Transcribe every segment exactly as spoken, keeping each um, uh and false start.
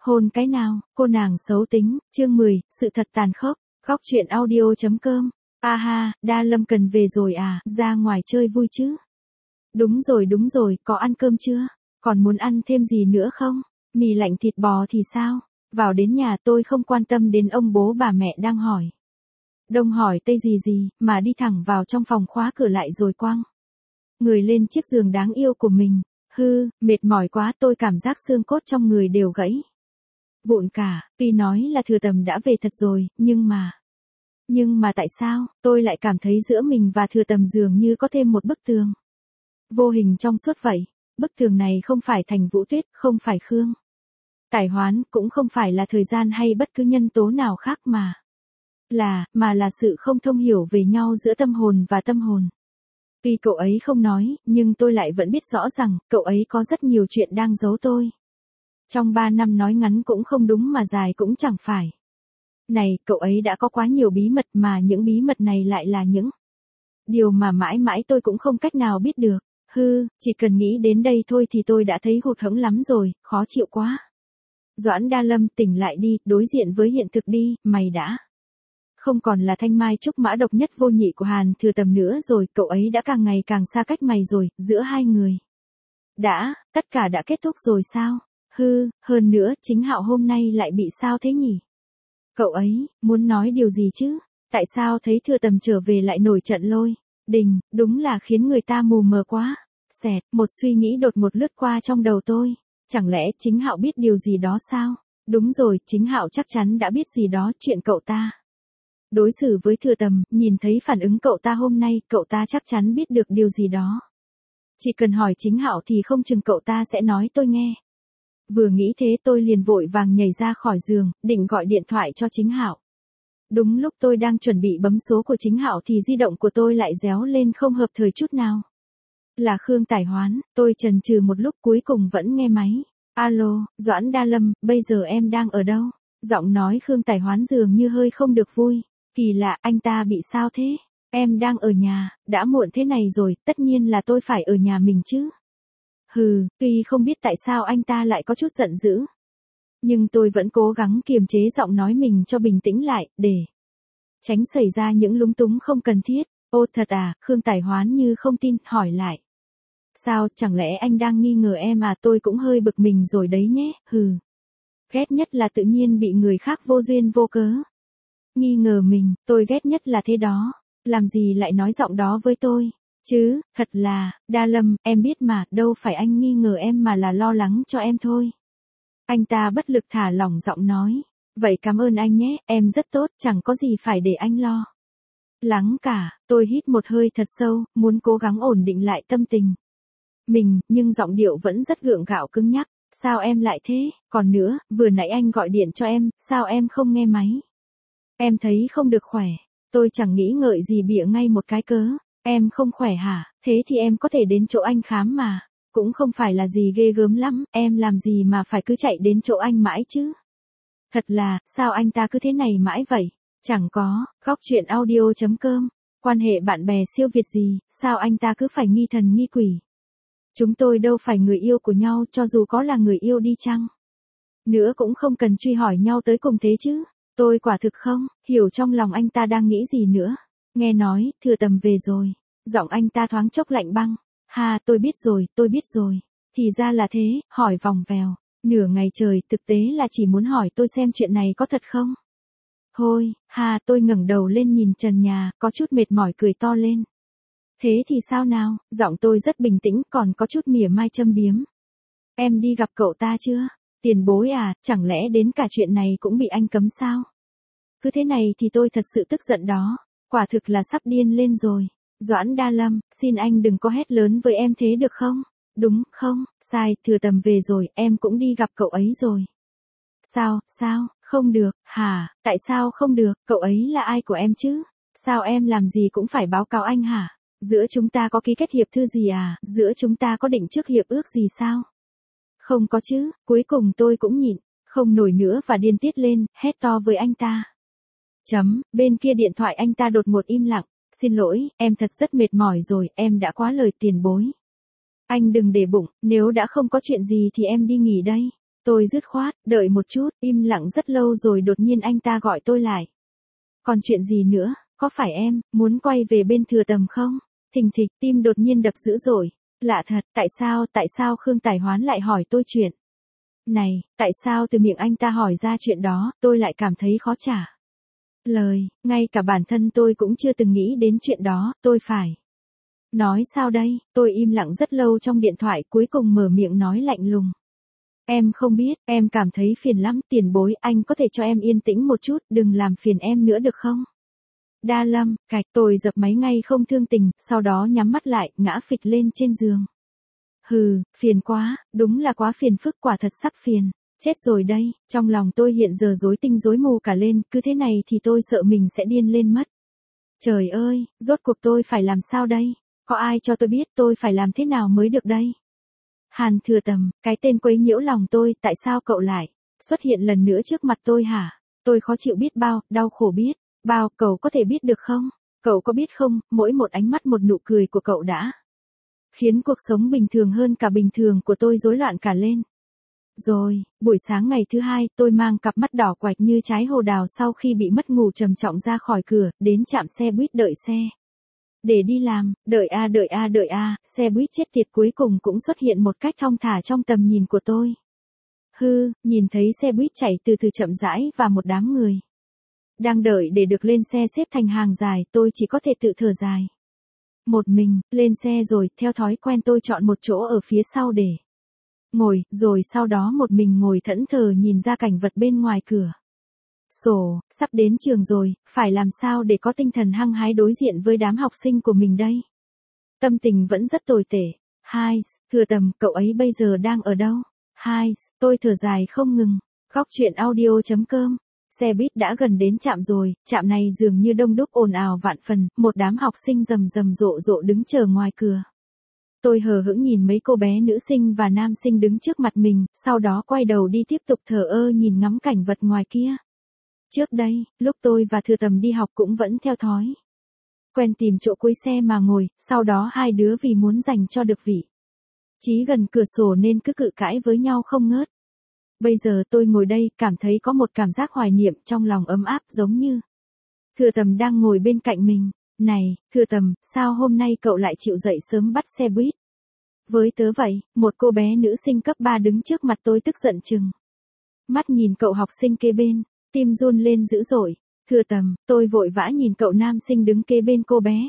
Hôn cái nào, cô nàng xấu tính, chương mười, sự thật tàn khốc, góc truyện audio.com. A ha, Đa Lâm cần về rồi à, ra ngoài chơi vui chứ? Đúng rồi đúng rồi, có ăn cơm chưa? Còn muốn ăn thêm gì nữa không? Mì lạnh thịt bò thì sao? Vào đến nhà tôi không quan tâm đến ông bố bà mẹ đang hỏi. Đông hỏi tây gì gì, mà đi thẳng vào trong phòng khóa cửa lại rồi quăng người lên chiếc giường đáng yêu của mình. Hư, mệt mỏi quá, tôi cảm giác xương cốt trong người đều gãy vụn cả. Tuy nói là Thừa Tầm đã về thật rồi, nhưng mà... Nhưng mà tại sao, tôi lại cảm thấy giữa mình và Thừa Tầm dường như có thêm một bức tường vô hình trong suốt vậy. Bức tường này không phải Thành Vũ Tuyết, không phải Khương Tài Hoán, cũng không phải là thời gian hay bất cứ nhân tố nào khác mà. Là, mà là sự không thông hiểu về nhau giữa tâm hồn và tâm hồn. Tuy cậu ấy không nói, nhưng tôi lại vẫn biết rõ rằng, cậu ấy có rất nhiều chuyện đang giấu tôi. Trong ba năm nói ngắn cũng không đúng mà dài cũng chẳng phải. Này, cậu ấy đã có quá nhiều bí mật mà những bí mật này lại là những điều mà mãi mãi tôi cũng không cách nào biết được. Hư, chỉ cần nghĩ đến đây thôi thì tôi đã thấy hụt hẫng lắm rồi, khó chịu quá. Doãn Đa Lâm, tỉnh lại đi, đối diện với hiện thực đi, mày đã không còn là thanh mai trúc mã độc nhất vô nhị của Hàn Thừa Tầm nữa rồi, cậu ấy đã càng ngày càng xa cách mày rồi, giữa hai người. Đã, tất cả đã kết thúc rồi sao? Hư, hơn nữa, Chính Hạo hôm nay lại bị sao thế nhỉ? Cậu ấy, muốn nói điều gì chứ? Tại sao thấy Thừa Tầm trở về lại nổi trận lôi đình, đúng là khiến người ta mù mờ quá. Xẹt, một suy nghĩ đột ngột lướt qua trong đầu tôi. Chẳng lẽ Chính Hạo biết điều gì đó sao? Đúng rồi, Chính Hạo chắc chắn đã biết gì đó chuyện cậu ta đối xử với Thừa Tầm, nhìn thấy phản ứng cậu ta hôm nay, cậu ta chắc chắn biết được điều gì đó. Chỉ cần hỏi Chính Hạo thì không chừng cậu ta sẽ nói tôi nghe. Vừa nghĩ thế tôi liền vội vàng nhảy ra khỏi giường, định gọi điện thoại cho Chính Hạo. Đúng lúc tôi đang chuẩn bị bấm số của Chính Hạo thì di động của tôi lại réo lên không hợp thời chút nào. Là Khương Tài Hoán, tôi chần chừ một lúc cuối cùng vẫn nghe máy. Alo, Doãn Đa Lâm, bây giờ em đang ở đâu? Giọng nói Khương Tài Hoán dường như hơi không được vui. Kỳ lạ, anh ta bị sao thế? Em đang ở nhà, đã muộn thế này rồi, tất nhiên là tôi phải ở nhà mình chứ. Hừ, tuy không biết tại sao anh ta lại có chút giận dữ. Nhưng tôi vẫn cố gắng kiềm chế giọng nói mình cho bình tĩnh lại, để tránh xảy ra những lúng túng không cần thiết. Ô thật à, Khương Tài Hoán như không tin, hỏi lại. Sao, chẳng lẽ anh đang nghi ngờ em à? Tôi cũng hơi bực mình rồi đấy nhé, hừ. Ghét nhất là tự nhiên bị người khác vô duyên vô cớ nghi ngờ mình, tôi ghét nhất là thế đó. Làm gì lại nói giọng đó với tôi? Chứ, thật là, Đa Lâm, em biết mà, đâu phải anh nghi ngờ em mà là lo lắng cho em thôi. Anh ta bất lực thả lỏng giọng nói. Vậy cảm ơn anh nhé, em rất tốt, chẳng có gì phải để anh lo lắng cả. Tôi hít một hơi thật sâu, muốn cố gắng ổn định lại tâm tình mình, nhưng giọng điệu vẫn rất gượng gạo cứng nhắc. Sao em lại thế? Còn nữa, vừa nãy anh gọi điện cho em, sao em không nghe máy? Em thấy không được khỏe. Tôi chẳng nghĩ ngợi gì bịa ngay một cái cớ. Em không khỏe hả? Thế thì em có thể đến chỗ anh khám mà. Cũng không phải là gì ghê gớm lắm, em làm gì mà phải cứ chạy đến chỗ anh mãi chứ? Thật là, sao anh ta cứ thế này mãi vậy? Chẳng có, góc truyện audio.com. Quan hệ bạn bè siêu việt gì, sao anh ta cứ phải nghi thần nghi quỷ? Chúng tôi đâu phải người yêu của nhau, cho dù có là người yêu đi chăng nữa cũng không cần truy hỏi nhau tới cùng thế chứ. Tôi quả thực không hiểu trong lòng anh ta đang nghĩ gì nữa. Nghe nói, Thừa Tầm về rồi. Giọng anh ta thoáng chốc lạnh băng. Ha, tôi biết rồi, tôi biết rồi. Thì ra là thế, hỏi vòng vèo. Nửa ngày trời, thực tế là chỉ muốn hỏi tôi xem chuyện này có thật không? Thôi, ha, tôi ngẩng đầu lên nhìn trần nhà, có chút mệt mỏi cười to lên. Thế thì sao nào? Giọng tôi rất bình tĩnh, còn có chút mỉa mai châm biếm. Em đi gặp cậu ta chưa? Tiền bối à, chẳng lẽ đến cả chuyện này cũng bị anh cấm sao? Cứ thế này thì tôi thật sự tức giận đó. Quả thực là sắp điên lên rồi. Doãn Đa Lâm, xin anh đừng có hét lớn với em thế được không? Đúng, không, sai, Thừa Tầm về rồi, em cũng đi gặp cậu ấy rồi. Sao, sao, không được, hả, tại sao không được, cậu ấy là ai của em chứ? Sao em làm gì cũng phải báo cáo anh hả? Giữa chúng ta có ký kết hiệp thư gì à? Giữa chúng ta có định trước hiệp ước gì sao? Không có chứ, cuối cùng tôi cũng nhịn, không nổi nữa và điên tiết lên, hét to với anh ta. Chấm, bên kia điện thoại anh ta đột ngột im lặng. Xin lỗi, em thật rất mệt mỏi rồi, em đã quá lời tiền bối. Anh đừng để bụng, nếu đã không có chuyện gì thì em đi nghỉ đây. Tôi dứt khoát, đợi một chút, im lặng rất lâu rồi đột nhiên anh ta gọi tôi lại. Còn chuyện gì nữa, có phải em, muốn quay về bên Thừa Tầm không? Thình thịch, tim đột nhiên đập dữ dội. Lạ thật, tại sao, tại sao Khương Tài Hoán lại hỏi tôi chuyện này, tại sao từ miệng anh ta hỏi ra chuyện đó, tôi lại cảm thấy khó trả lời, ngay cả bản thân tôi cũng chưa từng nghĩ đến chuyện đó, tôi phải nói sao đây, tôi im lặng rất lâu trong điện thoại cuối cùng mở miệng nói lạnh lùng. Em không biết, em cảm thấy phiền lắm, tiền bối, anh có thể cho em yên tĩnh một chút, đừng làm phiền em nữa được không? Đa Lâm, cạch, tôi dập máy ngay không thương tình, sau đó nhắm mắt lại, ngã phịch lên trên giường. Hừ, phiền quá, đúng là quá phiền phức, quả thật sắp phiền. Chết rồi đây, trong lòng tôi hiện giờ rối tinh rối mù cả lên, cứ thế này thì tôi sợ mình sẽ điên lên mất. Trời ơi, rốt cuộc tôi phải làm sao đây? Có ai cho tôi biết tôi phải làm thế nào mới được đây? Hàn Thừa Tầm, cái tên quấy nhiễu lòng tôi, tại sao cậu lại xuất hiện lần nữa trước mặt tôi hả? Tôi khó chịu biết bao, đau khổ biết bao, cậu có thể biết được không? Cậu có biết không, mỗi một ánh mắt một nụ cười của cậu đã khiến cuộc sống bình thường hơn cả bình thường của tôi rối loạn cả lên. Rồi, buổi sáng ngày thứ hai, tôi mang cặp mắt đỏ quạch như trái hồ đào sau khi bị mất ngủ trầm trọng ra khỏi cửa, đến trạm xe buýt đợi xe. Để đi làm, đợi a đợi a đợi a, xe buýt chết tiệt cuối cùng cũng xuất hiện một cách thong thả trong tầm nhìn của tôi. Hư, nhìn thấy xe buýt chạy từ từ chậm rãi và một đám người đang đợi để được lên xe xếp thành hàng dài, tôi chỉ có thể tự thở dài. Một mình, lên xe rồi, theo thói quen tôi chọn một chỗ ở phía sau để ngồi, rồi sau đó một mình ngồi thẫn thờ nhìn ra cảnh vật bên ngoài cửa sổ, sắp đến trường rồi, phải làm sao để có tinh thần hăng hái đối diện với đám học sinh của mình đây? Tâm tình vẫn rất tồi tệ. Hai, Thừa Tầm, cậu ấy bây giờ đang ở đâu? Hai, tôi thở dài không ngừng. Góc truyện audio.com. Xe buýt đã gần đến trạm rồi, trạm này dường như đông đúc ồn ào vạn phần, một đám học sinh rầm rầm rộ rộ đứng chờ ngoài cửa. Tôi hờ hững nhìn mấy cô bé nữ sinh và nam sinh đứng trước mặt mình, sau đó quay đầu đi tiếp tục thờ ơ nhìn ngắm cảnh vật ngoài kia. Trước đây, lúc tôi và Thừa Tầm đi học cũng vẫn theo thói quen tìm chỗ cuối xe mà ngồi, sau đó hai đứa vì muốn dành cho được vị trí gần cửa sổ nên cứ cự cãi với nhau không ngớt. Bây giờ tôi ngồi đây, cảm thấy có một cảm giác hoài niệm trong lòng ấm áp giống như Thừa Tầm đang ngồi bên cạnh mình. Này, Thừa Tầm, sao hôm nay cậu lại chịu dậy sớm bắt xe buýt? Với tớ vậy, một cô bé nữ sinh cấp ba đứng trước mặt tôi tức giận chừng mắt nhìn cậu học sinh kế bên, tim run lên dữ dội. Thừa Tầm, tôi vội vã nhìn cậu nam sinh đứng kế bên cô bé.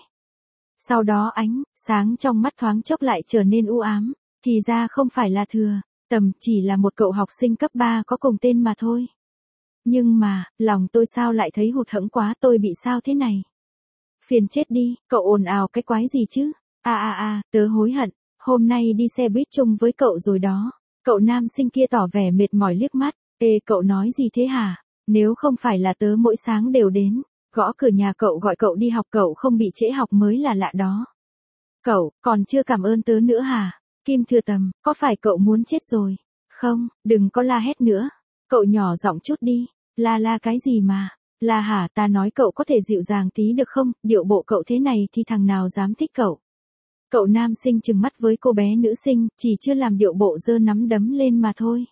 Sau đó ánh sáng trong mắt thoáng chốc lại trở nên u ám, thì ra không phải là Thừa Tầm, chỉ là một cậu học sinh cấp ba có cùng tên mà thôi. Nhưng mà, lòng tôi sao lại thấy hụt hẫng quá, tôi bị sao thế này? Phiền chết đi, cậu ồn ào cái quái gì chứ? À à à, tớ hối hận, hôm nay đi xe buýt chung với cậu rồi đó. Cậu nam sinh kia tỏ vẻ mệt mỏi liếc mắt. Ê, cậu nói gì thế hả? Nếu không phải là tớ mỗi sáng đều đến gõ cửa nhà cậu gọi cậu đi học, cậu không bị trễ học mới là lạ đó. Cậu, còn chưa cảm ơn tớ nữa hả? Kim Thừa Tầm, có phải cậu muốn chết rồi? Không, đừng có la hét nữa. Cậu nhỏ giọng chút đi. La la cái gì mà? La hả, ta nói cậu có thể dịu dàng tí được không? Điệu bộ cậu thế này thì thằng nào dám thích cậu? Cậu nam sinh trừng mắt với cô bé nữ sinh, chỉ chưa làm điệu bộ giơ nắm đấm lên mà thôi.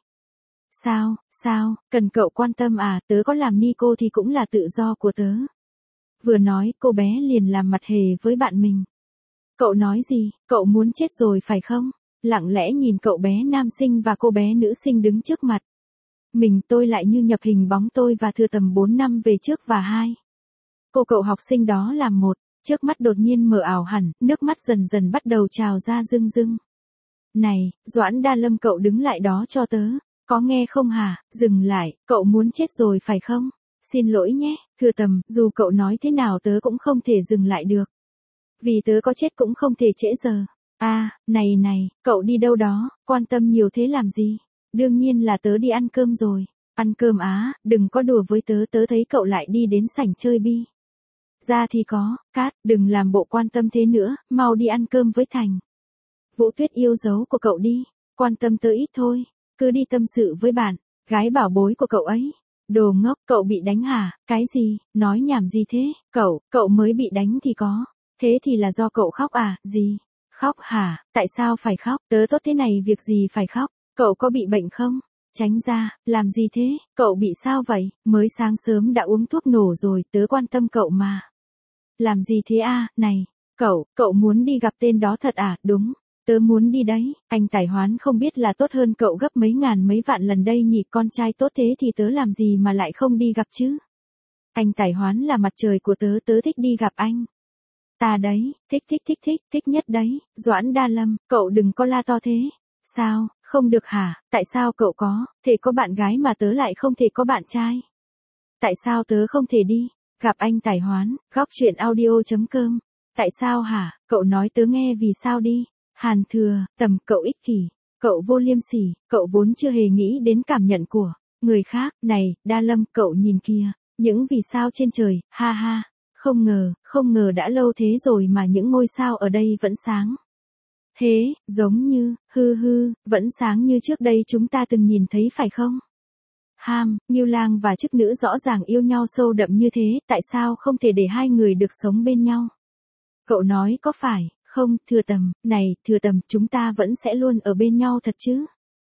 Sao, sao, cần cậu quan tâm à, tớ có làm ni cô thì cũng là tự do của tớ. Vừa nói, cô bé liền làm mặt hề với bạn mình. Cậu nói gì, cậu muốn chết rồi phải không? Lặng lẽ nhìn cậu bé nam sinh và cô bé nữ sinh đứng trước mặt mình, tôi lại như nhập hình bóng tôi và Thừa Tầm bốn năm về trước và hai cô cậu học sinh đó làm một, trước mắt đột nhiên mở ảo hẳn, nước mắt dần dần bắt đầu trào ra rưng rưng. Này, Doãn Đa Lâm, cậu đứng lại đó cho tớ. Có nghe không hả? Dừng lại, cậu muốn chết rồi phải không? Xin lỗi nhé, Thừa Tầm, dù cậu nói thế nào tớ cũng không thể dừng lại được. Vì tớ có chết cũng không thể trễ giờ. À, này này, cậu đi đâu đó, quan tâm nhiều thế làm gì? Đương nhiên là tớ đi ăn cơm rồi. Ăn cơm á, đừng có đùa với tớ, tớ thấy cậu lại đi đến sảnh chơi bi. Ra thì có, Cát, đừng làm bộ quan tâm thế nữa, mau đi ăn cơm với Thành. Vũ Tuyết yêu dấu của cậu đi, quan tâm tớ ít thôi. Cứ đi tâm sự với bạn gái bảo bối của cậu ấy. Đồ ngốc, cậu bị đánh hả? Cái gì? Nói nhảm gì thế? Cậu, cậu mới bị đánh thì có. Thế thì là do cậu khóc à? Gì? Khóc hả? Tại sao phải khóc? Tớ tốt thế này việc gì phải khóc? Cậu có bị bệnh không? Tránh ra, làm gì thế, cậu bị sao vậy, mới sáng sớm đã uống thuốc nổ rồi, tớ quan tâm cậu mà. Làm gì thế a, này, cậu, cậu muốn đi gặp tên đó thật à, đúng, tớ muốn đi đấy, anh Tài Hoán không biết là tốt hơn cậu gấp mấy ngàn mấy vạn lần đây nhỉ, con trai tốt thế thì tớ làm gì mà lại không đi gặp chứ. Anh Tài Hoán là mặt trời của tớ, tớ thích đi gặp anh. Ta đấy, thích thích thích thích, thích nhất đấy, Doãn Đa Lâm, cậu đừng có la to thế. Sao, không được hả, tại sao cậu có, thể có bạn gái mà tớ lại không thể có bạn trai? Tại sao tớ không thể đi, gặp anh Tài Hoán, góc chuyện audio.com. Tại sao hả, cậu nói tớ nghe vì sao đi. Hàn Thừa, Tầm, cậu ích kỷ, cậu vô liêm sỉ, cậu vốn chưa hề nghĩ đến cảm nhận của người khác, này, Đa Lâm, cậu nhìn kìa, những vì sao trên trời, ha ha. Không ngờ, không ngờ đã lâu thế rồi mà những ngôi sao ở đây vẫn sáng. Thế, giống như, hư hư, vẫn sáng như trước đây chúng ta từng nhìn thấy phải không? Ham, Ngưu Lang và chức nữ rõ ràng yêu nhau sâu đậm như thế, tại sao không thể để hai người được sống bên nhau? Cậu nói có phải, không, Thừa Tầm, này, Thừa Tầm, chúng ta vẫn sẽ luôn ở bên nhau thật chứ?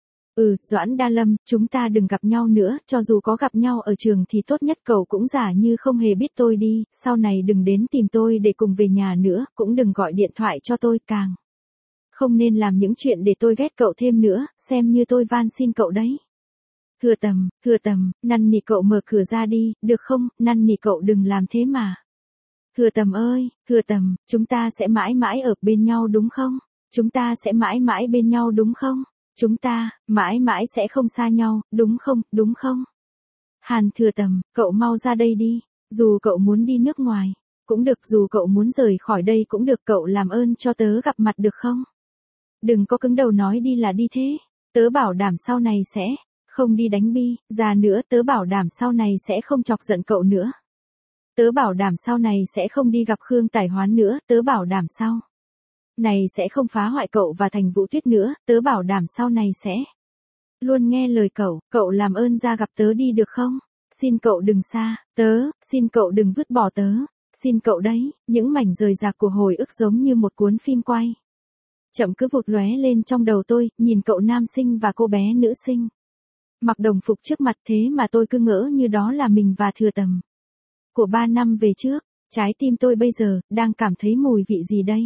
Ừ, Doãn Đa Lâm, chúng ta đừng gặp nhau nữa, cho dù có gặp nhau ở trường thì tốt nhất cậu cũng giả như không hề biết tôi đi, sau này đừng đến tìm tôi để cùng về nhà nữa, cũng đừng gọi điện thoại cho tôi càng. Không nên làm những chuyện để tôi ghét cậu thêm nữa, xem như tôi van xin cậu đấy. Thừa Tầm, Thừa Tầm, năn nỉ cậu mở cửa ra đi, được không, năn nỉ cậu đừng làm thế mà. Thừa Tầm ơi, Thừa Tầm, chúng ta sẽ mãi mãi ở bên nhau đúng không? Chúng ta sẽ mãi mãi bên nhau đúng không? Chúng ta, mãi mãi sẽ không xa nhau, đúng không, đúng không? Hàn Thừa Tầm, cậu mau ra đây đi, dù cậu muốn đi nước ngoài, cũng được, dù cậu muốn rời khỏi đây cũng được, cậu làm ơn cho tớ gặp mặt được không? Đừng có cứng đầu nói đi là đi thế, tớ bảo đảm sau này sẽ không đi đánh bi, già nữa, tớ bảo đảm sau này sẽ không chọc giận cậu nữa. Tớ bảo đảm sau này sẽ không đi gặp Khương Tài Hoán nữa, tớ bảo đảm sau này sẽ không phá hoại cậu và Thành Vũ Tuyết nữa, tớ bảo đảm sau này sẽ luôn nghe lời cậu, cậu làm ơn ra gặp tớ đi được không? Xin cậu đừng xa, tớ, xin cậu đừng vứt bỏ tớ, xin cậu đấy, những mảnh rời rạc của hồi ức giống như một cuốn phim quay. Chậm cứ vụt lóe lên trong đầu tôi, nhìn cậu nam sinh và cô bé nữ sinh. Mặc đồng phục trước mặt thế mà tôi cứ ngỡ như đó là mình và Thừa Tầm. Của ba năm về trước, trái tim tôi bây giờ, đang cảm thấy mùi vị gì đây?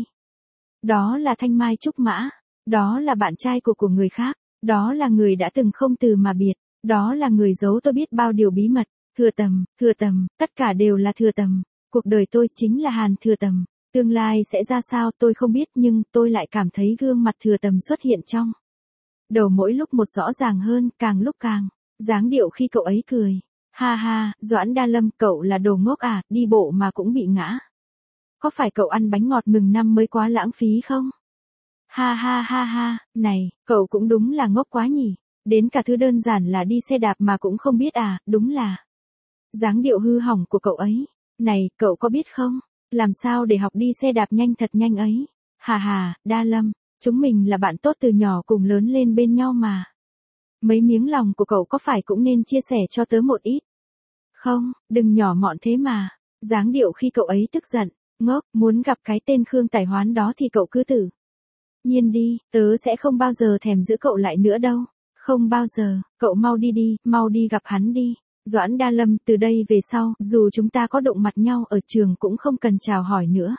Đó là Thanh Mai Trúc Mã, đó là bạn trai của của người khác, đó là người đã từng không từ mà biệt, đó là người giấu tôi biết bao điều bí mật, Thừa Tầm, Thừa Tầm, tất cả đều là Thừa Tầm, cuộc đời tôi chính là Hàn Thừa Tầm, tương lai sẽ ra sao tôi không biết nhưng tôi lại cảm thấy gương mặt Thừa Tầm xuất hiện trong đầu mỗi lúc một rõ ràng hơn, càng lúc càng, dáng điệu khi cậu ấy cười, ha ha, Doãn Đa Lâm, cậu là đồ ngốc à, đi bộ mà cũng bị ngã. Có phải cậu ăn bánh ngọt mừng năm mới quá lãng phí không? Ha ha ha ha, này, cậu cũng đúng là ngốc quá nhỉ, đến cả thứ đơn giản là đi xe đạp mà cũng không biết à, đúng là dáng điệu hư hỏng của cậu ấy. Này, cậu có biết không, làm sao để học đi xe đạp nhanh thật nhanh ấy? Hà hà, Đa Lâm, chúng mình là bạn tốt từ nhỏ cùng lớn lên bên nhau mà. Mấy miếng lòng của cậu có phải cũng nên chia sẻ cho tớ một ít? Không, đừng nhỏ mọn thế mà. Dáng điệu khi cậu ấy tức giận, ngốc, muốn gặp cái tên Khương Tài Hoán đó thì cậu cứ tự nhiên đi, tớ sẽ không bao giờ thèm giữ cậu lại nữa đâu. Không bao giờ, cậu mau đi đi, mau đi gặp hắn đi. Doãn Đa Lâm, từ đây về sau, dù chúng ta có đụng mặt nhau ở trường cũng không cần chào hỏi nữa.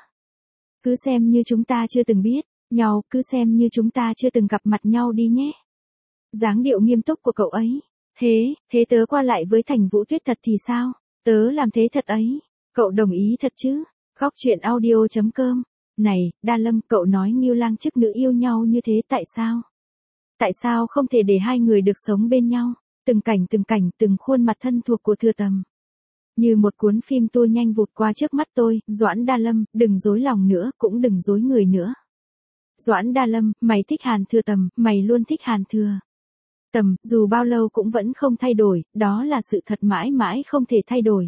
Cứ xem như chúng ta chưa từng biết nhau, cứ xem như chúng ta chưa từng gặp mặt nhau đi nhé. Dáng điệu nghiêm túc của cậu ấy. Thế, thế tớ qua lại với Thành Vũ Tuyết thật thì sao? Tớ làm thế thật ấy. Cậu đồng ý thật chứ? Góc chuyện audio.com. Này, Đa Lâm, cậu nói Ngưu Lang chức nữ yêu nhau như thế tại sao? Tại sao không thể để hai người được sống bên nhau? Từng cảnh từng cảnh, từng khuôn mặt thân thuộc của Thừa Tầm. Như một cuốn phim tua nhanh vụt qua trước mắt tôi, Doãn Đa Lâm, đừng dối lòng nữa, cũng đừng dối người nữa. Doãn Đa Lâm, mày thích Hàn Thừa Tầm, mày luôn thích Hàn Thừa Tầm, dù bao lâu cũng vẫn không thay đổi, đó là sự thật mãi mãi không thể thay đổi.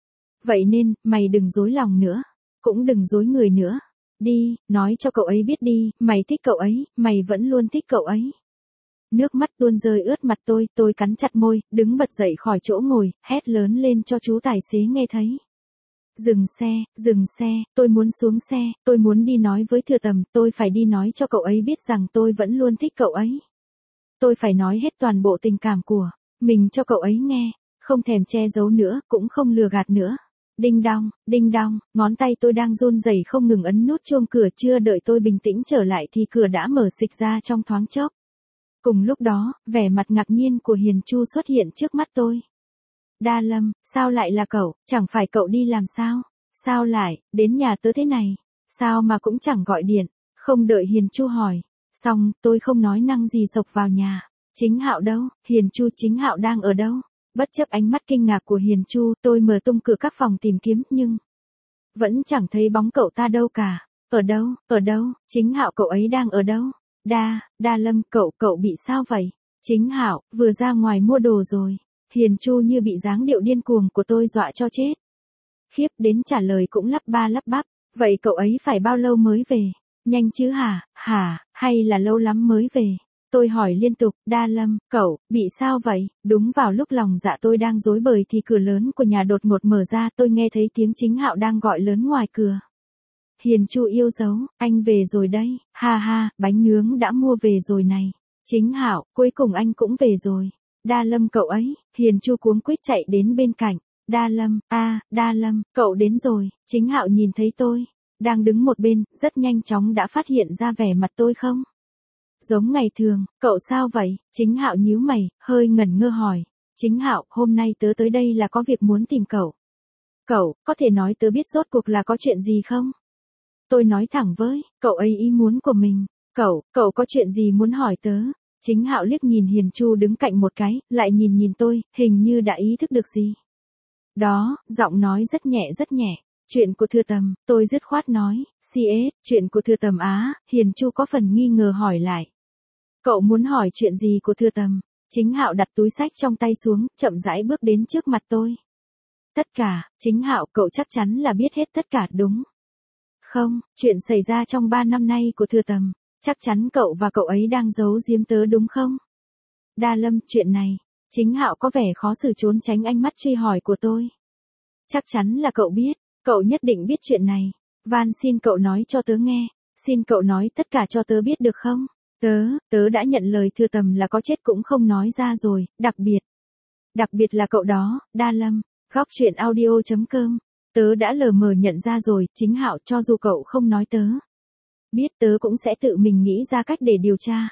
Vậy nên, mày đừng dối lòng nữa, cũng đừng dối người nữa. Đi, nói cho cậu ấy biết đi, mày thích cậu ấy, mày vẫn luôn thích cậu ấy. Nước mắt tuôn rơi ướt mặt tôi, tôi cắn chặt môi, đứng bật dậy khỏi chỗ ngồi, hét lớn lên cho chú tài xế nghe thấy. Dừng xe, dừng xe, tôi muốn xuống xe, tôi muốn đi nói với Thừa Tầm, tôi phải đi nói cho cậu ấy biết rằng tôi vẫn luôn thích cậu ấy. tôi phải nói hết toàn bộ tình cảm của mình cho cậu ấy nghe, không thèm che giấu nữa, cũng không lừa gạt nữa. Đinh đong, đinh đong, ngón tay tôi đang run rẩy không ngừng ấn nút chuông cửa, chưa đợi tôi bình tĩnh trở lại thì cửa đã mở xịch ra trong thoáng chốc. Cùng lúc đó, vẻ mặt ngạc nhiên của Hiền Chu xuất hiện trước mắt tôi. Đa Lâm, sao lại là cậu, chẳng phải cậu đi làm sao? Sao lại, đến nhà tớ thế này? Sao mà cũng chẳng gọi điện? Không đợi Hiền Chu hỏi. Xong, tôi không nói năng gì xộc vào nhà. Chính Hạo đâu? Hiền Chu, Chính Hạo đang ở đâu? Bất chấp ánh mắt kinh ngạc của Hiền Chu, tôi mở tung cửa các phòng tìm kiếm nhưng vẫn chẳng thấy bóng cậu ta đâu cả. Ở đâu, ở đâu, Chính Hạo cậu ấy đang ở đâu? Đa, Đa Lâm, cậu, cậu bị sao vậy? Chính Hạo, vừa ra ngoài mua đồ rồi. Hiền Chu như bị dáng điệu điên cuồng của tôi dọa cho chết. Khiếp đến trả lời cũng lắp ba lắp bắp. Vậy cậu ấy phải bao lâu mới về? Nhanh chứ hả, hả, hay là lâu lắm mới về? Tôi hỏi liên tục, Đa Lâm, cậu, bị sao vậy? Đúng vào lúc lòng dạ tôi đang rối bời thì cửa lớn của nhà đột ngột mở ra, tôi nghe thấy tiếng Chính Hạo đang gọi lớn ngoài cửa. Hiền Chu yêu dấu, anh về rồi đây, ha ha, bánh nướng đã mua về rồi này. Chính Hạo, cuối cùng anh cũng về rồi. Đa Lâm cậu ấy, Hiền Chu cuống quýt chạy đến bên cạnh. Đa Lâm, a, à, Đa Lâm, cậu đến rồi. Chính Hạo nhìn thấy tôi đang đứng một bên, rất nhanh chóng đã phát hiện ra vẻ mặt tôi không giống ngày thường. Cậu sao vậy? Chính Hạo nhíu mày, hơi ngẩn ngơ hỏi. Chính Hạo, hôm nay tớ tới đây là có việc muốn tìm cậu. Cậu, có thể nói tớ biết rốt cuộc là có chuyện gì không? Tôi nói thẳng với cậu ấy ý muốn của mình. Cậu, cậu có chuyện gì muốn hỏi tớ? Chính Hạo liếc nhìn Hiền Chu đứng cạnh một cái, lại nhìn nhìn tôi, hình như đã ý thức được gì. Đó, giọng nói rất nhẹ rất nhẹ. Chuyện của Thừa Tầm, tôi dứt khoát nói. xê ét, chuyện của Thừa Tầm á? Hiền Chu có phần nghi ngờ hỏi lại. Cậu muốn hỏi chuyện gì của Thừa Tầm? Chính Hạo đặt túi xách trong tay xuống, chậm rãi bước đến trước mặt tôi. Tất cả, Chính Hạo, cậu chắc chắn là biết hết tất cả đúng không? Chuyện xảy ra trong ba năm nay của Thừa Tầm, chắc chắn cậu và cậu ấy đang giấu giếm tớ đúng không? Đa Lâm, chuyện này. Chính Hạo có vẻ khó xử trốn tránh ánh mắt truy hỏi của tôi. Chắc chắn là cậu biết, cậu nhất định biết chuyện này. Van xin cậu nói cho tớ nghe, xin cậu nói tất cả cho tớ biết được không? Tớ, tớ đã nhận lời Thừa Tầm là có chết cũng không nói ra rồi, đặc biệt. Đặc biệt là cậu đó, Đa Lâm, góc truyện audio chấm com. Tớ đã lờ mờ nhận ra rồi, Chính Hạo, cho dù cậu không nói tớ biết, tớ cũng sẽ tự mình nghĩ ra cách để điều tra.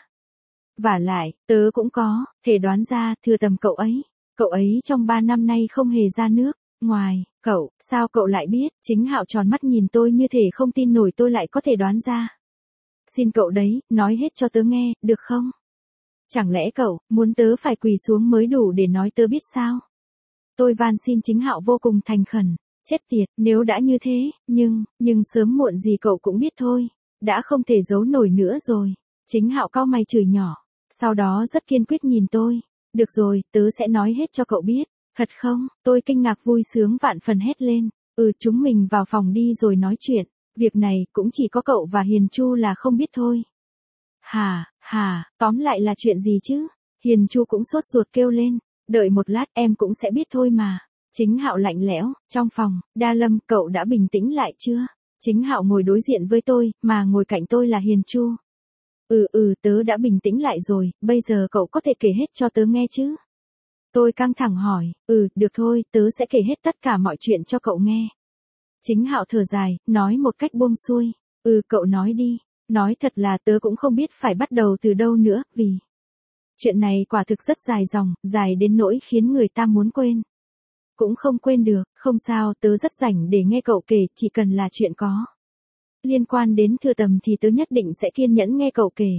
Vả lại, tớ cũng có thể đoán ra, Thừa Tầm cậu ấy, cậu ấy trong ba năm nay không hề ra nước ngoài. Cậu, sao cậu lại biết? Chính Hạo tròn mắt nhìn tôi như thể không tin nổi tôi lại có thể đoán ra. Xin cậu đấy, nói hết cho tớ nghe, được không? Chẳng lẽ cậu muốn tớ phải quỳ xuống mới đủ để nói tớ biết sao? Tôi van xin Chính Hạo vô cùng thành khẩn. Chết tiệt, nếu đã như thế, nhưng, nhưng sớm muộn gì cậu cũng biết thôi. Đã không thể giấu nổi nữa rồi. Chính Hạo cau mày chửi nhỏ. Sau đó rất kiên quyết nhìn tôi. Được rồi, tớ sẽ nói hết cho cậu biết. Thật không? Tôi kinh ngạc vui sướng vạn phần hét lên. Ừ, chúng mình vào phòng đi rồi nói chuyện. Việc này cũng chỉ có cậu và Hiền Chu là không biết thôi. Hà, hà, tóm lại là chuyện gì chứ? Hiền Chu cũng sốt ruột kêu lên. Đợi một lát em cũng sẽ biết thôi mà. Chính Hạo lạnh lẽo, trong phòng. Đa Lâm, cậu đã bình tĩnh lại chưa? Chính Hạo ngồi đối diện với tôi, mà ngồi cạnh tôi là Hiền Chu. Ừ ừ, tớ đã bình tĩnh lại rồi, bây giờ cậu có thể kể hết cho tớ nghe chứ? Tôi căng thẳng hỏi. Ừ, được thôi, tớ sẽ kể hết tất cả mọi chuyện cho cậu nghe. Chính Hạo thở dài, nói một cách buông xuôi. Ừ, cậu nói đi. Nói thật là tớ cũng không biết phải bắt đầu từ đâu nữa, vì chuyện này quả thực rất dài dòng, dài đến nỗi khiến người ta muốn quên cũng không quên được. Không sao, tớ rất rảnh để nghe cậu kể, chỉ cần là chuyện có liên quan đến Thừa Tầm thì tớ nhất định sẽ kiên nhẫn nghe cậu kể.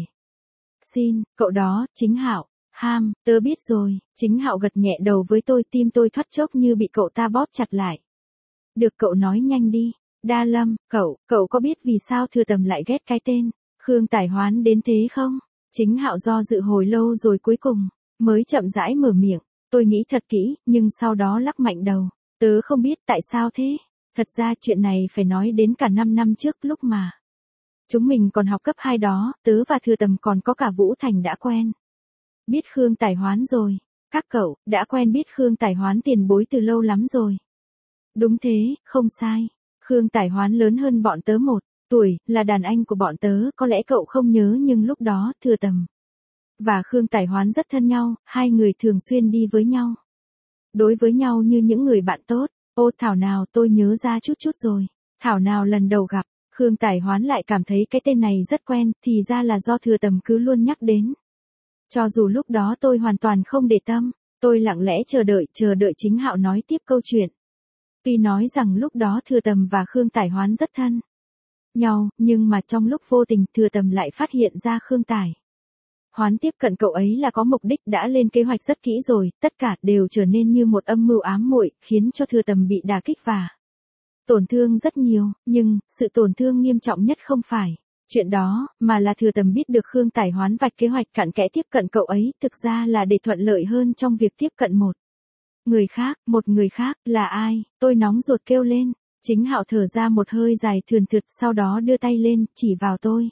Xin, cậu đó, Chính Hạo. Ham, tớ biết rồi. Chính Hạo gật nhẹ đầu với tôi, tim tôi thoát chốc như bị cậu ta bóp chặt lại. Được, cậu nói nhanh đi. Đa Lâm, cậu, cậu có biết vì sao Thừa Tầm lại ghét cái tên Khương Tài Hoán đến thế không? Chính Hạo do dự hồi lâu rồi cuối cùng mới chậm rãi mở miệng. Tôi nghĩ thật kỹ, nhưng sau đó lắc mạnh đầu. Tớ không biết tại sao thế. Thật ra chuyện này phải nói đến cả năm năm trước, lúc mà chúng mình còn học cấp hai đó, tớ và Thừa Tầm còn có cả Vũ Thành đã quen biết Khương Tài Hoán rồi. Các cậu đã quen biết Khương Tài Hoán tiền bối từ lâu lắm rồi. Đúng thế, không sai. Khương Tài Hoán lớn hơn bọn tớ một tuổi, là đàn anh của bọn tớ, có lẽ cậu không nhớ nhưng lúc đó Thừa Tầm và Khương Tài Hoán rất thân nhau, hai người thường xuyên đi với nhau. Đối với nhau như những người bạn tốt. Ô thảo nào tôi nhớ ra chút chút rồi. Thảo nào lần đầu gặp, Khương Tài Hoán lại cảm thấy cái tên này rất quen, thì ra là do Thừa Tầm cứ luôn nhắc đến. Cho dù lúc đó tôi hoàn toàn không để tâm, tôi lặng lẽ chờ đợi, chờ đợi Chính Hạo nói tiếp câu chuyện. Tuy nói rằng lúc đó Thừa Tầm và Khương Tài Hoán rất thân nhau, nhưng mà trong lúc vô tình Thừa Tầm lại phát hiện ra Khương Tài Hoán tiếp cận cậu ấy là có mục đích, đã lên kế hoạch rất kỹ rồi, tất cả đều trở nên như một âm mưu ám muội, khiến cho Thừa Tầm bị đả kích và tổn thương rất nhiều, nhưng sự tổn thương nghiêm trọng nhất không phải chuyện đó, mà là Thừa Tầm biết được Khương Tài Hoán vạch kế hoạch cặn kẽ tiếp cận cậu ấy, thực ra là để thuận lợi hơn trong việc tiếp cận một người khác. Một người khác là ai? Tôi nóng ruột kêu lên. Chính Hạo thở ra một hơi dài thườn thượt, sau đó đưa tay lên, chỉ vào tôi.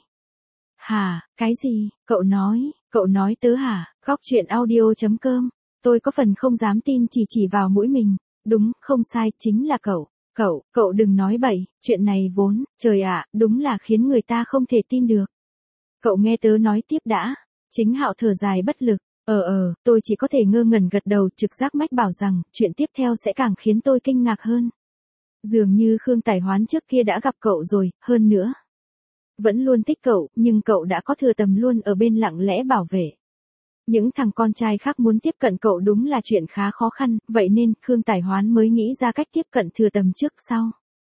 Hả, cái gì? Cậu nói, cậu nói tớ hả? Góc truyện audio chấm com. Tôi có phần không dám tin, chỉ chỉ vào mũi mình. Đúng, không sai, chính là cậu. Cậu, cậu đừng nói bậy, chuyện này vốn, trời ạ, đúng là khiến người ta không thể tin được. Cậu nghe tớ nói tiếp đã. Chính Hạo thở dài bất lực. Ờ ờ, tôi chỉ có thể ngơ ngẩn gật đầu, trực giác mách bảo rằng, chuyện tiếp theo sẽ càng khiến tôi kinh ngạc hơn. Dường như Khương Tài Hoán trước kia đã gặp cậu rồi, hơn nữa vẫn luôn thích cậu, nhưng cậu đã có Thừa Tầm luôn ở bên lặng lẽ bảo vệ. Những thằng con trai khác muốn tiếp cận cậu đúng là chuyện khá khó khăn, vậy nên Khương Tài Hoán mới nghĩ ra cách tiếp cận Thừa Tầm trước sau.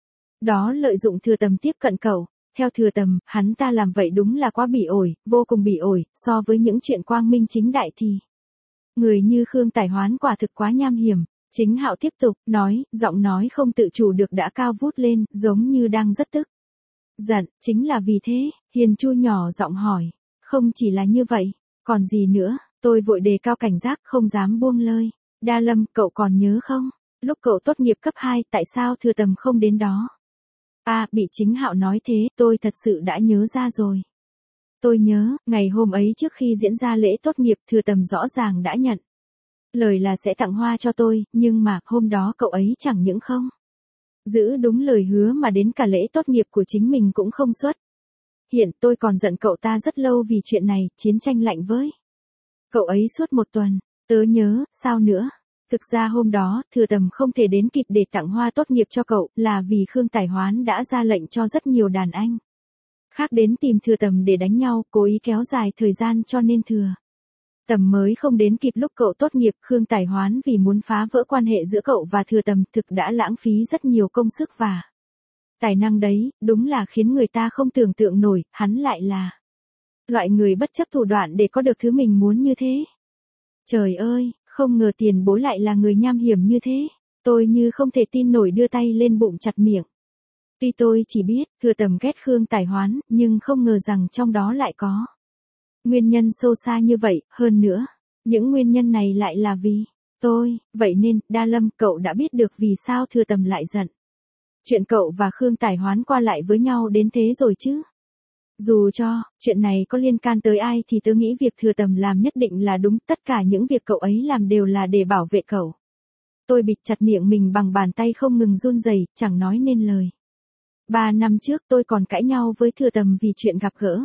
Đó lợi dụng Thừa Tầm tiếp cận cậu. Theo Thừa Tầm, hắn ta làm vậy đúng là quá bỉ ổi, vô cùng bỉ ổi, so với những chuyện quang minh chính đại thì người như Khương Tài Hoán quả thực quá nham hiểm. Chính Hạo tiếp tục nói, giọng nói không tự chủ được đã cao vút lên, giống như đang rất tức giận. Chính là vì thế, Hiền Chu nhỏ giọng hỏi. Không chỉ là như vậy, còn gì nữa? Tôi vội đề cao cảnh giác, không dám buông lơi. Đa Lâm, cậu còn nhớ không? Lúc cậu tốt nghiệp cấp hai, tại sao Thừa Tầm không đến đó? À, bị Chính Hạo nói thế, tôi thật sự đã nhớ ra rồi. Tôi nhớ, ngày hôm ấy trước khi diễn ra lễ tốt nghiệp, Thừa Tầm rõ ràng đã nhận lời là sẽ tặng hoa cho tôi, nhưng mà, hôm đó cậu ấy chẳng những không giữ đúng lời hứa mà đến cả lễ tốt nghiệp của chính mình cũng không xuất hiện. Tôi còn giận cậu ta rất lâu vì chuyện này, chiến tranh lạnh với cậu ấy suốt một tuần. Tớ nhớ, sao nữa? Thực ra hôm đó, Thừa Tầm không thể đến kịp để tặng hoa tốt nghiệp cho cậu, là vì Khương Tài Hoán đã ra lệnh cho rất nhiều đàn anh khác đến tìm Thừa Tầm để đánh nhau, cố ý kéo dài thời gian, cho nên Thừa Tầm mới không đến kịp lúc cậu tốt nghiệp. Khương Tài Hoán vì muốn phá vỡ quan hệ giữa cậu và Thừa Tầm, thực đã lãng phí rất nhiều công sức và tài năng đấy, đúng là khiến người ta không tưởng tượng nổi, hắn lại là loại người bất chấp thủ đoạn để có được thứ mình muốn như thế. Trời ơi, không ngờ tiền bối lại là người nham hiểm như thế. Tôi như không thể tin nổi, đưa tay lên bụng chặt miệng. Tuy tôi chỉ biết, Thừa Tầm ghét Khương Tài Hoán, nhưng không ngờ rằng trong đó lại có nguyên nhân sâu xa như vậy, hơn nữa, những nguyên nhân này lại là vì tôi. Vậy nên, Đa Lâm, cậu đã biết được vì sao Thừa Tầm lại giận chuyện cậu và Khương Tài Hoán qua lại với nhau đến thế rồi chứ? Dù cho, chuyện này có liên can tới ai thì tớ nghĩ việc Thừa Tầm làm nhất định là đúng, tất cả những việc cậu ấy làm đều là để bảo vệ cậu. Tôi bịt chặt miệng mình bằng bàn tay không ngừng run rẩy, chẳng nói nên lời. Ba năm trước tôi còn cãi nhau với Thừa Tầm vì chuyện gặp gỡ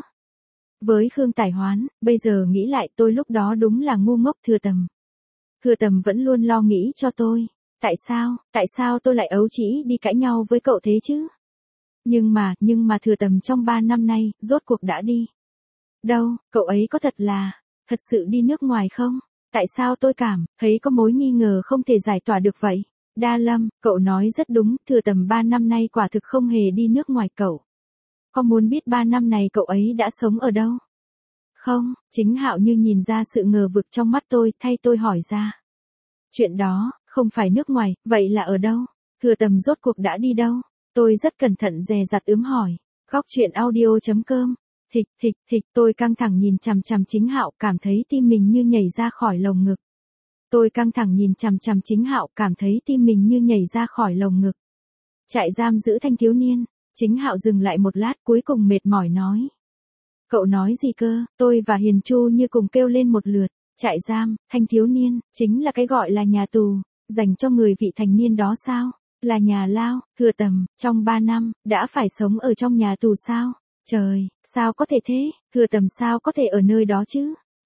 với Khương Tài Hoán, bây giờ nghĩ lại tôi lúc đó đúng là ngu ngốc. Thừa Tầm Thừa Tầm vẫn luôn lo nghĩ cho tôi. Tại sao, tại sao tôi lại ấu trĩ đi cãi nhau với cậu thế chứ? Nhưng mà, nhưng mà Thừa Tầm trong ba năm nay, rốt cuộc đã đi đâu? Cậu ấy có thật là, thật sự đi nước ngoài không? Tại sao tôi cảm thấy có mối nghi ngờ không thể giải tỏa được vậy? Đa Lâm, cậu nói rất đúng, Thừa Tầm ba năm nay quả thực không hề đi nước ngoài. Cậu có muốn biết ba năm này cậu ấy đã sống ở đâu không? Chính Hạo như nhìn ra sự ngờ vực trong mắt tôi, thay tôi hỏi ra. Chuyện đó, không phải nước ngoài, vậy là ở đâu? Thừa Tầm rốt cuộc đã đi đâu? Tôi rất cẩn thận dè dặt ướm hỏi. Góc truyện audio chấm com. Thịch, thịch, thịch, tôi căng thẳng nhìn chằm chằm Chính Hạo, cảm thấy tim mình như nhảy ra khỏi lồng ngực. Tôi căng thẳng nhìn chằm chằm Chính Hạo, cảm thấy tim mình như nhảy ra khỏi lồng ngực. Trại giam giữ thanh thiếu niên. Chính Hạo dừng lại một lát, cuối cùng mệt mỏi nói. Cậu nói gì cơ? Tôi và Hiền Chu như cùng kêu lên một lượt. Trại giam, thanh thiếu niên, chính là cái gọi là nhà tù, dành cho người vị thành niên đó sao? Là nhà lao. Thừa Tầm, trong ba năm, đã phải sống ở trong nhà tù sao? Trời, sao có thể thế? Thừa Tầm sao có thể ở nơi đó chứ?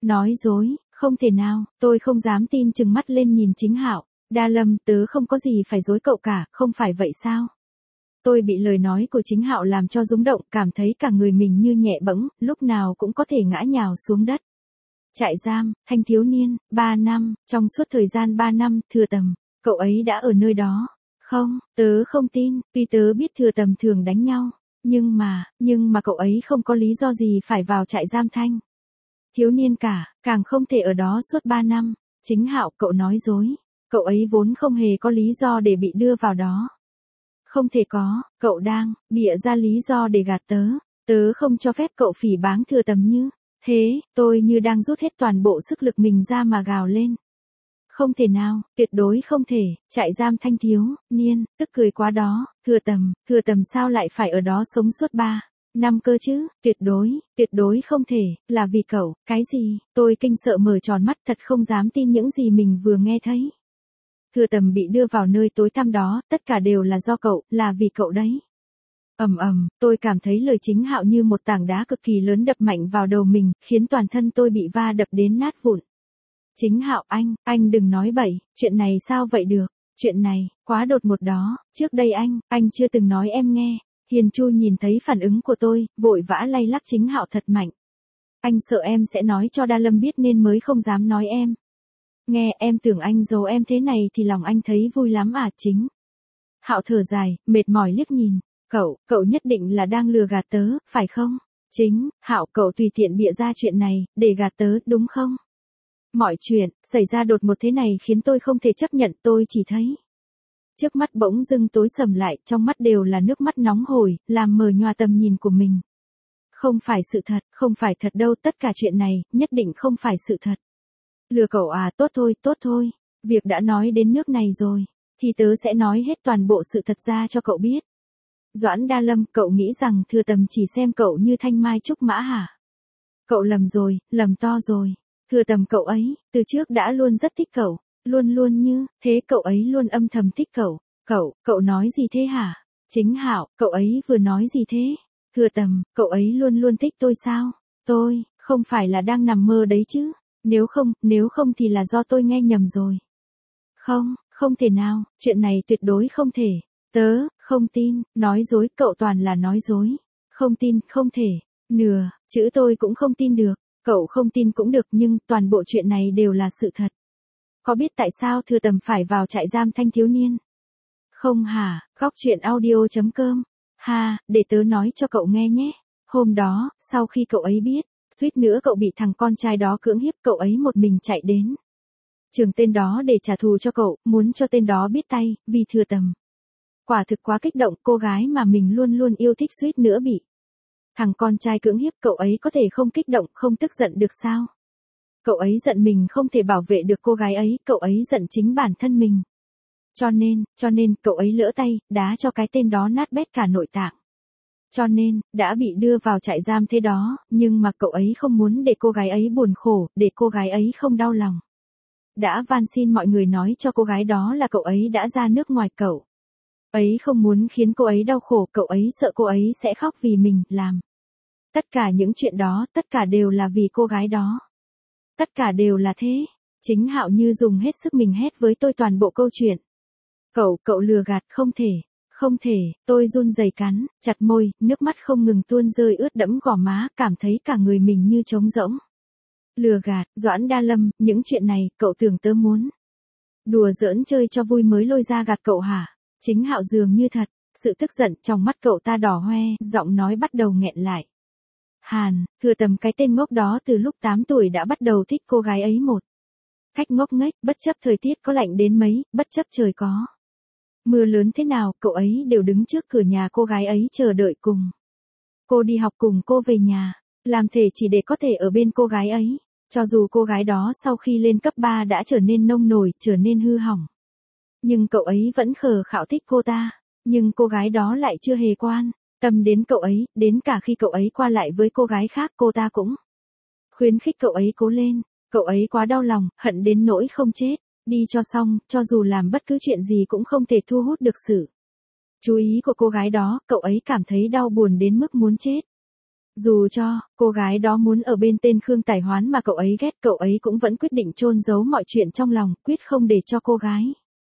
Nói dối, không thể nào, tôi không dám tin trừng mắt lên nhìn Chính Hạo. Đa Lâm, tớ không có gì phải dối cậu cả, không phải vậy sao? Tôi bị lời nói của Chính Hạo làm cho rung động, cảm thấy cả người mình như nhẹ bẫng, lúc nào cũng có thể ngã nhào xuống đất. Trại giam, thanh thiếu niên, ba năm, trong suốt thời gian ba năm, Thừa Tầm, cậu ấy đã ở nơi đó. Không, tớ không tin, vì tớ biết Thừa Tầm thường đánh nhau. Nhưng mà, nhưng mà cậu ấy không có lý do gì phải vào trại giam thanh thiếu niên cả, càng không thể ở đó suốt ba năm. Chính Hạo, cậu nói dối. Cậu ấy vốn không hề có lý do để bị đưa vào đó. Không thể có, cậu đang bịa ra lý do để gạt tớ. Tớ không cho phép cậu phỉ báng Thừa Tầm như thế. Tôi như đang rút hết toàn bộ sức lực mình ra mà gào lên. Không thể nào, tuyệt đối không thể. Trại giam thanh thiếu niên, tức cười quá đó. Thừa Tầm, Thừa Tầm sao lại phải ở đó sống suốt ba năm cơ chứ? Tuyệt đối, tuyệt đối không thể. Là vì cậu. Cái gì? Tôi kinh sợ mở tròn mắt, thật không dám tin những gì mình vừa nghe thấy. Thừa Tầm bị đưa vào nơi tối tăm đó, tất cả đều là do cậu, là vì cậu đấy. Ầm ầm, tôi cảm thấy lời Chính Hạo như một tảng đá cực kỳ lớn đập mạnh vào đầu mình, khiến toàn thân tôi bị va đập đến nát vụn. Chính Hạo, anh, anh đừng nói bậy, chuyện này sao vậy được? Chuyện này, quá đột ngột đó, trước đây anh, anh chưa từng nói em nghe. Hiền Chu nhìn thấy phản ứng của tôi, vội vã lay lắc Chính Hạo thật mạnh. Anh sợ em sẽ nói cho Đa Lâm biết nên mới không dám nói em. Nghe, em tưởng anh giấu em thế này thì lòng anh thấy vui lắm à? Chính Hạo thở dài, mệt mỏi liếc nhìn. Cậu, cậu nhất định là đang lừa gạt tớ, phải không? Chính Hạo, cậu tùy tiện bịa ra chuyện này, để gạt tớ, đúng không? Mọi chuyện, xảy ra đột ngột thế này khiến tôi không thể chấp nhận, tôi chỉ thấy. Trước mắt bỗng dưng tối sầm lại, trong mắt đều là nước mắt nóng hổi, làm mờ nhòa tầm nhìn của mình. Không phải sự thật, không phải thật đâu, tất cả chuyện này, nhất định không phải sự thật. Lừa cậu à? Tốt thôi, tốt thôi. Việc đã nói đến nước này rồi, thì tớ sẽ nói hết toàn bộ sự thật ra cho cậu biết. Doãn Đa Lâm, cậu nghĩ rằng Thừa Tầm chỉ xem cậu như thanh mai trúc mã hả? Cậu lầm rồi, lầm to rồi. Thừa Tầm cậu ấy, từ trước đã luôn rất thích cậu. Luôn luôn như, thế cậu ấy luôn âm thầm thích cậu. Cậu, cậu nói gì thế hả? Chính Hạo, cậu ấy vừa nói gì thế? Thừa Tầm, cậu ấy luôn luôn thích tôi sao? Tôi, không phải là đang nằm mơ đấy chứ? Nếu không, nếu không thì là do tôi nghe nhầm rồi. Không, không thể nào, chuyện này tuyệt đối không thể. Tớ, không tin, nói dối, cậu toàn là nói dối. Không tin, không thể. Nửa, chữ tôi cũng không tin được. Cậu không tin cũng được nhưng toàn bộ chuyện này đều là sự thật. Có biết tại sao Thừa Tầm phải vào trại giam thanh thiếu niên? Không hả? Góc truyện audio chấm com. Ha, để tớ nói cho cậu nghe nhé. Hôm đó, sau khi cậu ấy biết, suýt nữa cậu bị thằng con trai đó cưỡng hiếp, cậu ấy một mình chạy đến trường tên đó để trả thù cho cậu, muốn cho tên đó biết tay, vì Thừa Tầm. Quả thực quá kích động, cô gái mà mình luôn luôn yêu thích suýt nữa bị thằng con trai cưỡng hiếp, cậu ấy có thể không kích động, không tức giận được sao? Cậu ấy giận mình không thể bảo vệ được cô gái ấy, cậu ấy giận chính bản thân mình. Cho nên, cho nên, cậu ấy lỡ tay, đá cho cái tên đó nát bét cả nội tạng. Cho nên, đã bị đưa vào trại giam thế đó, nhưng mà cậu ấy không muốn để cô gái ấy buồn khổ, để cô gái ấy không đau lòng. Đã van xin mọi người nói cho cô gái đó là cậu ấy đã ra nước ngoài, cậu ấy không muốn khiến cô ấy đau khổ, cậu ấy sợ cô ấy sẽ khóc vì mình làm. Tất cả những chuyện đó, tất cả đều là vì cô gái đó. Tất cả đều là thế. Chính Hạo như dùng hết sức mình hét với tôi toàn bộ câu chuyện. Cậu, cậu lừa gạt, không thể, không thể, tôi run rẩy cắn chặt môi, nước mắt không ngừng tuôn rơi ướt đẫm gò má, cảm thấy cả người mình như trống rỗng. Lừa gạt, Doãn Đa Lâm, những chuyện này, cậu tưởng tớ muốn đùa giỡn chơi cho vui mới lôi ra gạt cậu hả? Chính Hạo dường như thật, sự tức giận trong mắt cậu ta đỏ hoe, giọng nói bắt đầu nghẹn lại. Hàn, Thừa Tầm cái tên ngốc đó từ lúc tám tuổi đã bắt đầu thích cô gái ấy một cách ngốc nghếch, bất chấp thời tiết có lạnh đến mấy, bất chấp trời có mưa lớn thế nào, cậu ấy đều đứng trước cửa nhà cô gái ấy chờ đợi cùng cô đi học, cùng cô về nhà, làm thể chỉ để có thể ở bên cô gái ấy. Cho dù cô gái đó sau khi lên cấp ba đã trở nên nông nổi, trở nên hư hỏng, nhưng cậu ấy vẫn khờ khạo thích cô ta. Nhưng cô gái đó lại chưa hề quan tâm đến cậu ấy, đến cả khi cậu ấy qua lại với cô gái khác, cô ta cũng khuyến khích cậu ấy cố lên. Cậu ấy quá đau lòng, hận đến nỗi không chết đi cho xong, cho dù làm bất cứ chuyện gì cũng không thể thu hút được sự chú ý của cô gái đó, cậu ấy cảm thấy đau buồn đến mức muốn chết. Dù cho, cô gái đó muốn ở bên tên Khương Tài Hoán mà cậu ấy ghét, cậu ấy cũng vẫn quyết định chôn giấu mọi chuyện trong lòng, quyết không để cho cô gái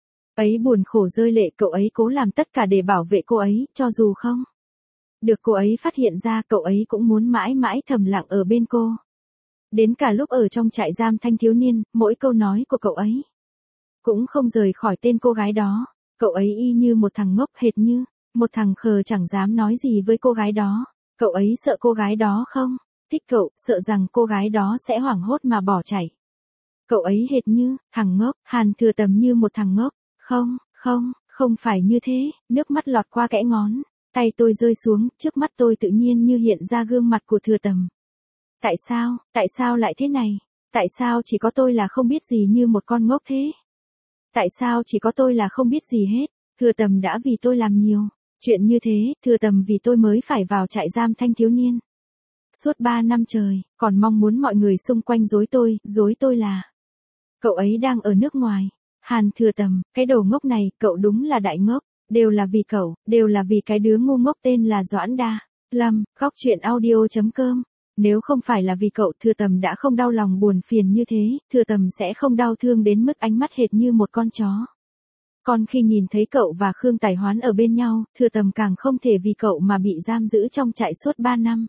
ấy buồn khổ rơi lệ, cậu ấy cố làm tất cả để bảo vệ cô ấy, cho dù không được cô ấy phát hiện ra, cậu ấy cũng muốn mãi mãi thầm lặng ở bên cô. Đến cả lúc ở trong trại giam thanh thiếu niên, mỗi câu nói của cậu ấy cũng không rời khỏi tên cô gái đó. Cậu ấy y như một thằng ngốc, hệt như một thằng khờ chẳng dám nói gì với cô gái đó. Cậu ấy sợ cô gái đó không thích cậu, sợ rằng cô gái đó sẽ hoảng hốt mà bỏ chạy. Cậu ấy hệt như thằng ngốc, Hàn Thừa Tầm như một thằng ngốc. Không, không, không phải như thế. Nước mắt lọt qua kẽ ngón tay tôi rơi xuống, trước mắt tôi tự nhiên như hiện ra gương mặt của Thừa Tầm. Tại sao, tại sao lại thế này? Tại sao chỉ có tôi là không biết gì như một con ngốc thế? Tại sao chỉ có tôi là không biết gì hết? Thừa Tầm đã vì tôi làm nhiều chuyện như thế, Thừa Tầm vì tôi mới phải vào trại giam thanh thiếu niên. Suốt ba năm trời, còn mong muốn mọi người xung quanh dối tôi, dối tôi là cậu ấy đang ở nước ngoài. Hàn Thừa Tầm, cái đồ ngốc này, cậu đúng là đại ngốc. Đều là vì cậu, đều là vì cái đứa ngu ngốc tên là Doãn Đa Lâm. Góc truyện audio chấm com. Nếu không phải là vì cậu, Thừa Tầm đã không đau lòng buồn phiền như thế, Thừa Tầm sẽ không đau thương đến mức ánh mắt hệt như một con chó. Còn khi nhìn thấy cậu và Khương Tài Hoán ở bên nhau, Thừa Tầm càng không thể vì cậu mà bị giam giữ trong trại suốt ba năm.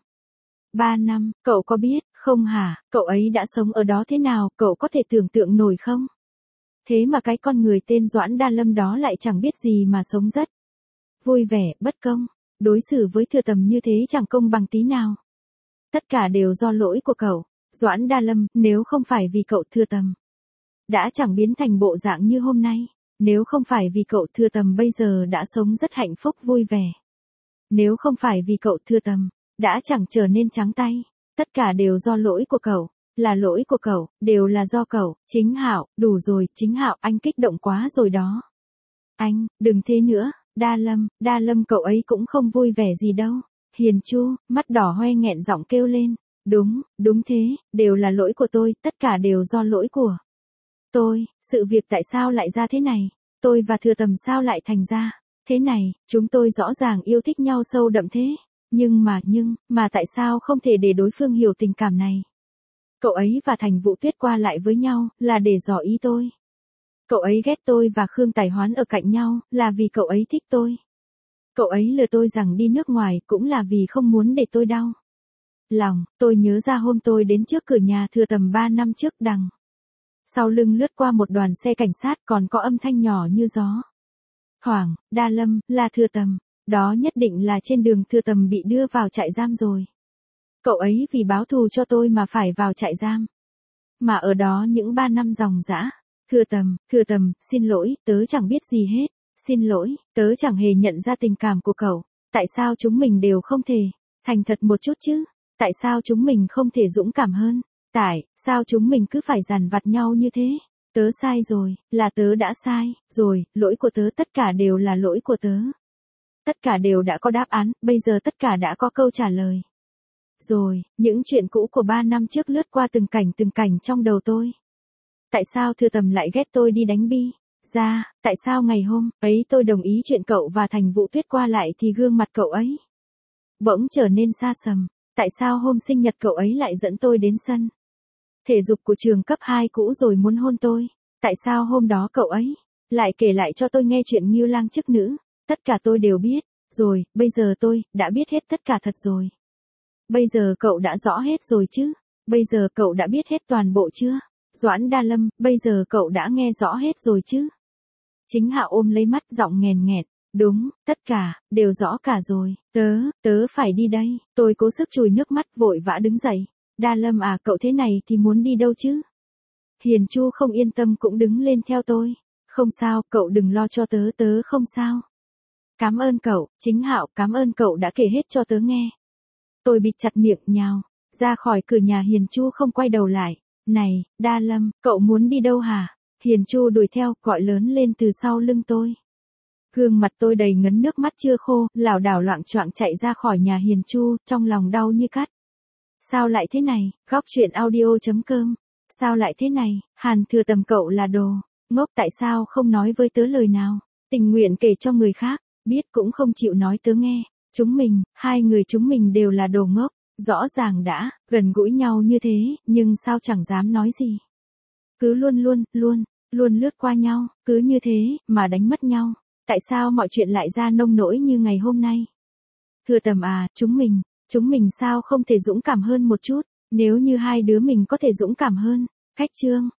Ba năm, cậu có biết, không hả, cậu ấy đã sống ở đó thế nào, cậu có thể tưởng tượng nổi không? Thế mà cái con người tên Doãn Đa Lâm đó lại chẳng biết gì mà sống rất vui vẻ, bất công. Đối xử với Thừa Tầm như thế chẳng công bằng tí nào. Tất cả đều do lỗi của cậu, Doãn Đa Lâm, nếu không phải vì cậu, Thừa Tầm đã chẳng biến thành bộ dạng như hôm nay. Nếu không phải vì cậu, Thừa Tầm bây giờ đã sống rất hạnh phúc vui vẻ. Nếu không phải vì cậu, Thừa Tầm đã chẳng trở nên trắng tay. Tất cả đều do lỗi của cậu, là lỗi của cậu, đều là do cậu. Chính Hạo, đủ rồi, Chính Hạo, anh kích động quá rồi đó. Anh, đừng thế nữa. Đa Lâm, Đa Lâm, cậu ấy cũng không vui vẻ gì đâu. Hiền Chu, mắt đỏ hoe nghẹn giọng kêu lên. Đúng, đúng thế, đều là lỗi của tôi, tất cả đều do lỗi của tôi. Sự việc tại sao lại ra thế này? Tôi và Thừa Tầm sao lại thành ra thế này? Chúng tôi rõ ràng yêu thích nhau sâu đậm thế. Nhưng mà, nhưng, mà tại sao không thể để đối phương hiểu tình cảm này? Cậu ấy và Thành Vũ Tuyết qua lại với nhau, là để dò ý tôi. Cậu ấy ghét tôi và Khương Tài Hoán ở cạnh nhau, là vì cậu ấy thích tôi. Cậu ấy lừa tôi rằng đi nước ngoài, cũng là vì không muốn để tôi đau lòng. Tôi nhớ ra hôm tôi đến trước cửa nhà Thừa Tầm ba năm trước, đằng sau lưng lướt qua một đoàn xe cảnh sát, còn có âm thanh nhỏ như gió thoảng. Đa Lâm, là Thừa Tầm. Đó nhất định là trên đường Thừa Tầm bị đưa vào trại giam rồi. Cậu ấy vì báo thù cho tôi mà phải vào trại giam. Mà ở đó những ba năm ròng rã. Thừa Tầm, Thừa Tầm, xin lỗi, tớ chẳng biết gì hết. Xin lỗi, tớ chẳng hề nhận ra tình cảm của cậu. Tại sao chúng mình đều không thể thành thật một chút chứ? Tại sao chúng mình không thể dũng cảm hơn? Tại sao chúng mình cứ phải dằn vặt nhau như thế? Tớ sai rồi, là tớ đã sai rồi, lỗi của tớ, tất cả đều là lỗi của tớ. Tất cả đều đã có đáp án, bây giờ tất cả đã có câu trả lời. Rồi, những chuyện cũ của ba năm trước lướt qua từng cảnh từng cảnh trong đầu tôi. Tại sao Thừa Tầm lại ghét tôi đi đánh bi? Ra, tại sao ngày hôm ấy tôi đồng ý chuyện cậu và Thành Vũ Tuyết qua lại thì gương mặt cậu ấy bỗng trở nên xa sầm? Tại sao hôm sinh nhật cậu ấy lại dẫn tôi đến sân thể dục của trường cấp hai cũ rồi muốn hôn tôi? Tại sao hôm đó cậu ấy lại kể lại cho tôi nghe chuyện Ngưu Lang chức nữ? Tất cả tôi đều biết rồi, bây giờ tôi đã biết hết tất cả thật rồi. Bây giờ cậu đã rõ hết rồi chứ? Bây giờ cậu đã biết hết toàn bộ chưa? Doãn Đa Lâm, bây giờ cậu đã nghe rõ hết rồi chứ? Chính Hạo ôm lấy mắt, giọng nghèn nghẹt. Đúng, tất cả, đều rõ cả rồi. Tớ, tớ phải đi đây. Tôi cố sức chùi nước mắt, vội vã đứng dậy. Đa Lâm à, cậu thế này thì muốn đi đâu chứ? Hiền Chu không yên tâm cũng đứng lên theo tôi. Không sao, cậu đừng lo cho tớ, tớ không sao. Cảm ơn cậu, Chính Hạo, cảm ơn cậu đã kể hết cho tớ nghe. Tôi bịt chặt miệng, nhào ra khỏi cửa nhà. Hiền Chu không quay đầu lại. Này, Đa Lâm, cậu muốn đi đâu hả? Hiền Chu đuổi theo, gọi lớn lên từ sau lưng tôi. Gương mặt tôi đầy ngấn nước mắt chưa khô, lảo đảo loạng choạng chạy ra khỏi nhà Hiền Chu, trong lòng đau như cắt. Sao lại thế này? Góc truyện audio chấm com. Sao lại thế này? Hàn Thừa Tầm, cậu là đồ ngốc, tại sao không nói với tớ lời nào? Tình nguyện kể cho người khác biết cũng không chịu nói tớ nghe. Chúng mình, hai người chúng mình đều là đồ ngốc. Rõ ràng đã, gần gũi nhau như thế, nhưng sao chẳng dám nói gì. Cứ luôn luôn, luôn, luôn lướt qua nhau, cứ như thế, mà đánh mất nhau. Tại sao mọi chuyện lại ra nông nỗi như ngày hôm nay? Thưa Tầm à, chúng mình, chúng mình sao không thể dũng cảm hơn một chút, nếu như hai đứa mình có thể dũng cảm hơn. Khách Trương,